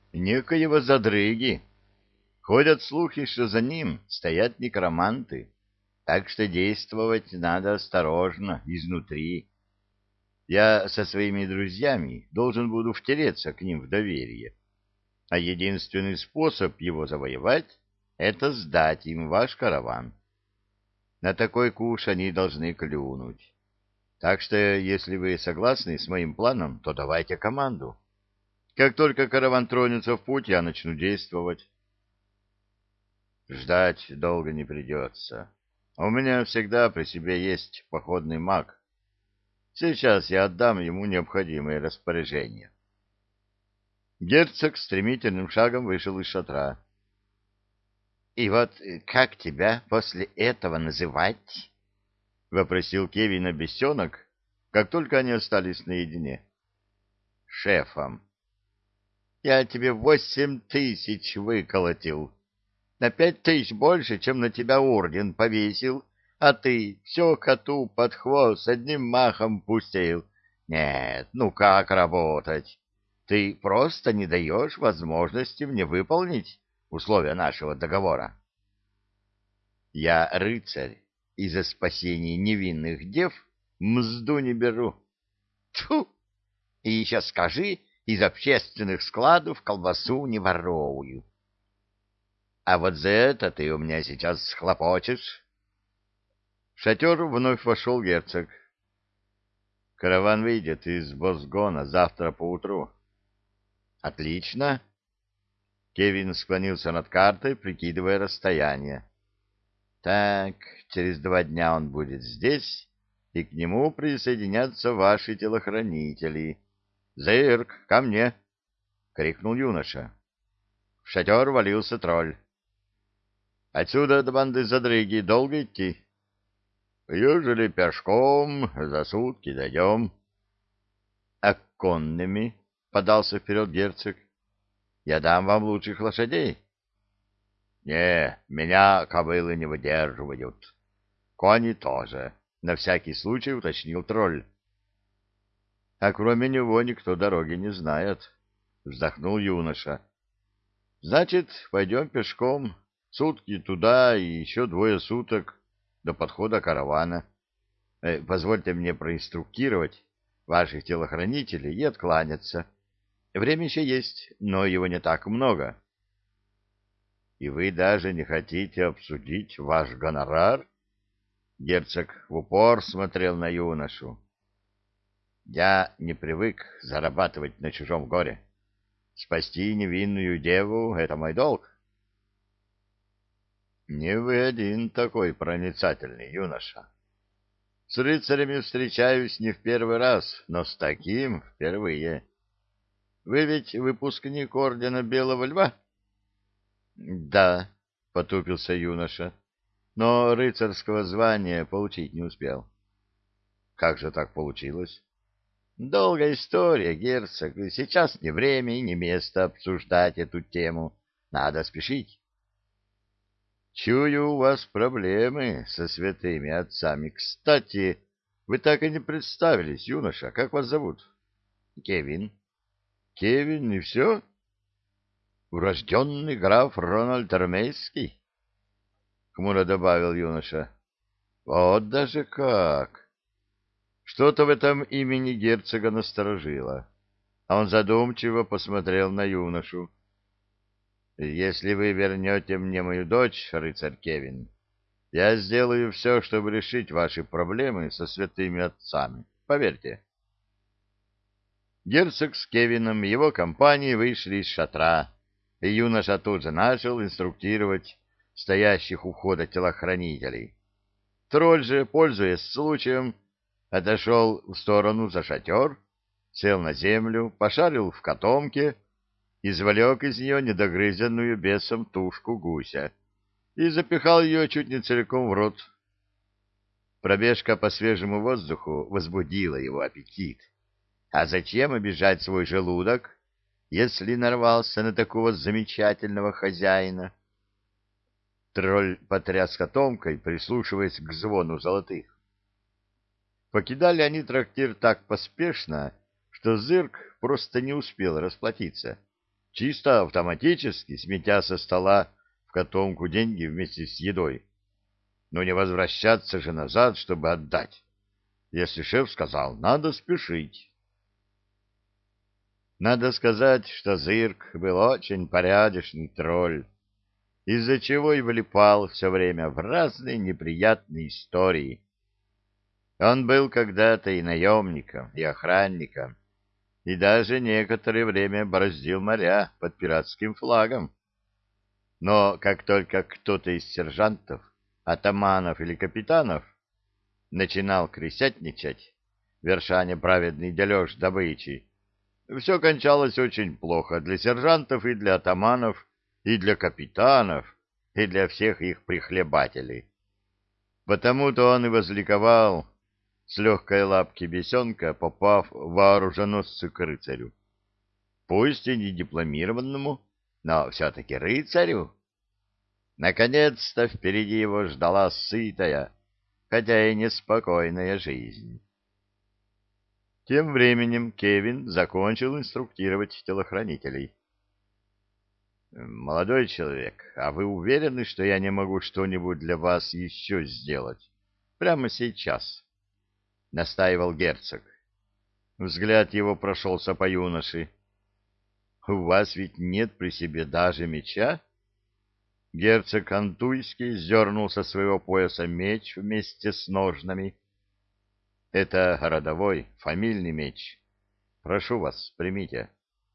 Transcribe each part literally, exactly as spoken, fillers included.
некоего задрыги. Ходят слухи, что за ним стоят некроманты, так что действовать надо осторожно, изнутри. Я со своими друзьями должен буду втереться к ним в доверие, а единственный способ его завоевать — это сдать им ваш караван. На такой куш они должны клюнуть. Так что, если вы согласны с моим планом, то давайте команду. Как только караван тронется в путь, я начну действовать. Ждать долго не придется. У меня всегда при себе есть походный маг. Сейчас я отдам ему необходимые распоряжения. Герцог стремительным шагом вышел из шатра. — И вот как тебя после этого называть? — вопросил Кевина бесенок, как только они остались наедине. — Шефом. — Я тебе восемь тысяч выколотил. На пять тысяч больше, чем на тебя орден повесил, а ты все коту под хвост одним махом пустил. Нет, ну как работать? Ты просто не даешь возможности мне выполнить условия нашего договора. Я рыцарь, и за спасение невинных дев мзду не беру. Тьфу! И еще скажи, из общественных складов колбасу не ворую. А вот за это ты у меня сейчас схлопочешь. В шатер вновь вошел герцог. Караван выйдет из Босгона завтра поутру. Отлично. Кевин склонился над картой, прикидывая расстояние. Так, через два дня он будет здесь, и к нему присоединятся ваши телохранители. Зырк, ко мне! — крикнул юноша. В шатер валился тролль. Отсюда до банды задрыги долго идти? Ежели пешком, за сутки дойдем. — А конными? — подался вперед герцог. — Я дам вам лучших лошадей. — Не, меня кобылы не выдерживают. Кони тоже, — на всякий случай уточнил тролль. — А кроме него никто дороги не знает, — вздохнул юноша. — Значит, пойдем пешком. Сутки туда и еще двое суток до подхода каравана. Э, позвольте мне проинструктировать ваших телохранителей и откланяться. Время еще есть, но его не так много. И вы даже не хотите обсудить ваш гонорар? Герцог в упор смотрел на юношу. Я не привык зарабатывать на чужом горе. Спасти невинную деву — это мой долг. Не вы один такой проницательный, юноша. С рыцарями встречаюсь не в первый раз, но с таким впервые. Вы ведь выпускник ордена Белого Льва? Да, потупился юноша, но рыцарского звания получить не успел. Как же так получилось? Долгая история, герцог. Сейчас не время и не место обсуждать эту тему. Надо спешить. Чую, у вас проблемы со святыми отцами. Кстати, вы так и не представились, юноша. Как вас зовут? Кевин. Кевин, и все? Урожденный граф Рональд Армейский? Хмуро добавил юноша. Вот даже как! Что-то в этом имени герцога насторожило, а он задумчиво посмотрел на юношу. Если вы вернете мне мою дочь, рыцарь Кевин, я сделаю все, чтобы решить ваши проблемы со святыми отцами. Поверьте. Герцог с Кевином и его компанией вышли из шатра, и юноша тут же начал инструктировать стоящих у входа телохранителей. Тролль же, пользуясь случаем, отошел в сторону за шатер, сел на землю, пошарил в котомке, извлек из нее недогрызенную бесом тушку гуся и запихал ее чуть не целиком в рот. Пробежка по свежему воздуху возбудила его аппетит. А зачем обижать свой желудок, если нарвался на такого замечательного хозяина? Тролль потряс котомкой, прислушиваясь к звону золотых. Покидали они трактир так поспешно, что Зырк просто не успел расплатиться. чисто автоматически, сметя со стола в котомку деньги вместе с едой. Но не возвращаться же назад, чтобы отдать. Если шеф сказал, надо спешить. Надо сказать, что Зырк был очень порядочный тролль, из-за чего и влипал все время в разные неприятные истории. Он был когда-то и наемником, и охранником, и даже некоторое время бороздил моря под пиратским флагом. Но как только кто-то из сержантов, атаманов или капитанов начинал крысятничать, верша неправедный дележ добычи, все кончалось очень плохо для сержантов и для атаманов, и для капитанов, и для всех их прихлебателей. Потому-то он и возликовал с легкой лапки бесенка, попав в оруженосцы к рыцарю. Пусть и не дипломированному, но все-таки рыцарю. Наконец-то впереди его ждала сытая, хотя и неспокойная жизнь. Тем временем Кевин закончил инструктировать телохранителей. «Молодой человек, а вы уверены, что я не могу что-нибудь для вас еще сделать? Прямо сейчас?» — настаивал герцог. Взгляд его прошелся по юноше. «У вас ведь нет при себе даже меча?» Герцог Антуйский сдернул со своего пояса меч вместе с ножнами. «Это родовой, фамильный меч. Прошу вас, примите».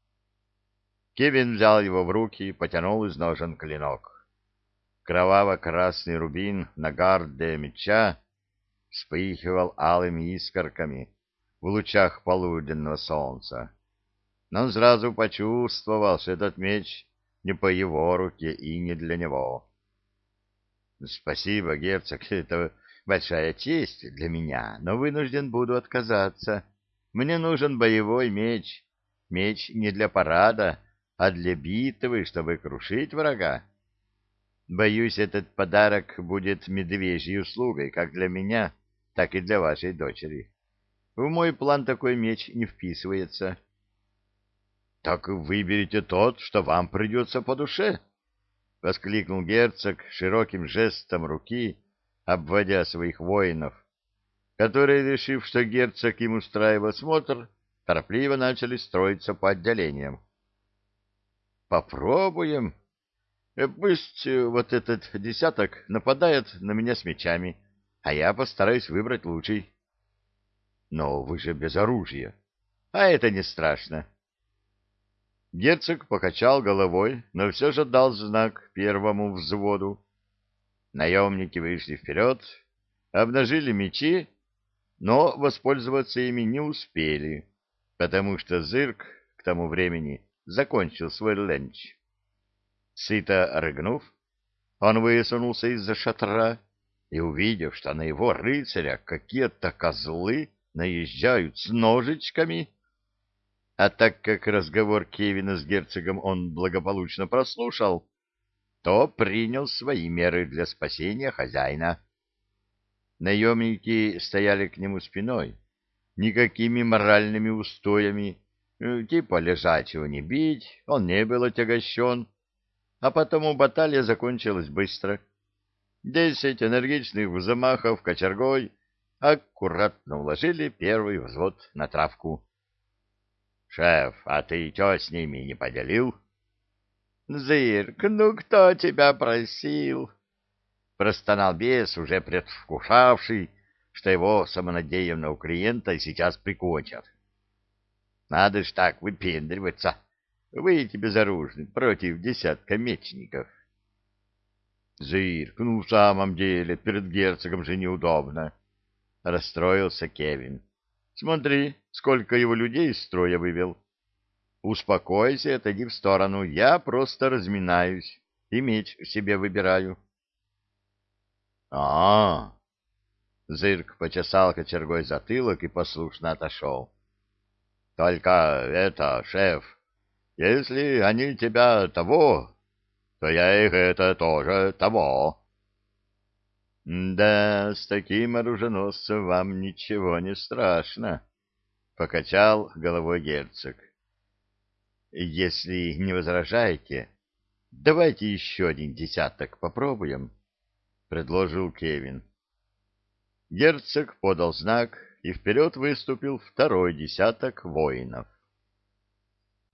Кевин взял его в руки и потянул из ножен клинок. Кроваво-красный рубин на гарде меча вспыхивал алыми искорками в лучах полуденного солнца. Но он сразу почувствовал, что этот меч не по его руке и не для него. — Спасибо, герцог, это большая честь для меня, но вынужден буду отказаться. Мне нужен боевой меч. Меч не для парада, а для битвы, чтобы крушить врага. Боюсь, этот подарок будет медвежьей услугой как для меня, так и для вашей дочери. В мой план такой меч не вписывается. — Так выберите тот, что вам придется по душе, — воскликнул герцог широким жестом руки, обводя своих воинов, которые, решив, что герцог им устраивает осмотр, торопливо начали строиться по отделениям. — Попробуем. Пусть вот этот десяток нападает на меня с мечами, а я постараюсь выбрать лучший. — Но вы же без оружия. А это не страшно. Герцог покачал головой, но все же дал знак первому взводу. Наемники вышли вперед, обнажили мечи, но воспользоваться ими не успели, потому что Зырк к тому времени закончил свой ленч. Сыто рыгнув, он высунулся из-за шатра и, увидев, что на его рыцаря какие-то козлы наезжают с ножичками, а так как разговор Кевина с герцогом он благополучно прослушал, то принял свои меры для спасения хозяина. Наемники стояли к нему спиной, никакими моральными устоями, типа лежачего не бить, он не был отягощен, а потому баталия закончилась быстро. Десять энергичных взмахов кочергой аккуратно уложили первый взвод на травку. — Шеф, а ты чё с ними не поделил? — Зырк, ну кто тебя просил? — простонал бес, уже предвкушавший, что его самонадеянного клиента сейчас прикончат. — Надо ж так выпендриваться, выйти безоружным против десятка мечников. — Зырк, ну в самом деле перед герцогом же неудобно, — расстроился Кевин. — Смотри, сколько его людей из строя вывел. Успокойся, отойди в сторону, я просто разминаюсь и меч себе выбираю. — А-а-а! Зырк почесал кочергой затылок и послушно отошел. — Только это, шеф, если они тебя того, то я их это тоже того. — Да, с таким оруженосцем вам ничего не страшно, — покачал головой герцог. Если не возражаете, давайте еще один десяток попробуем, — предложил Кевин. Герцог подал знак, и вперед выступил второй десяток воинов.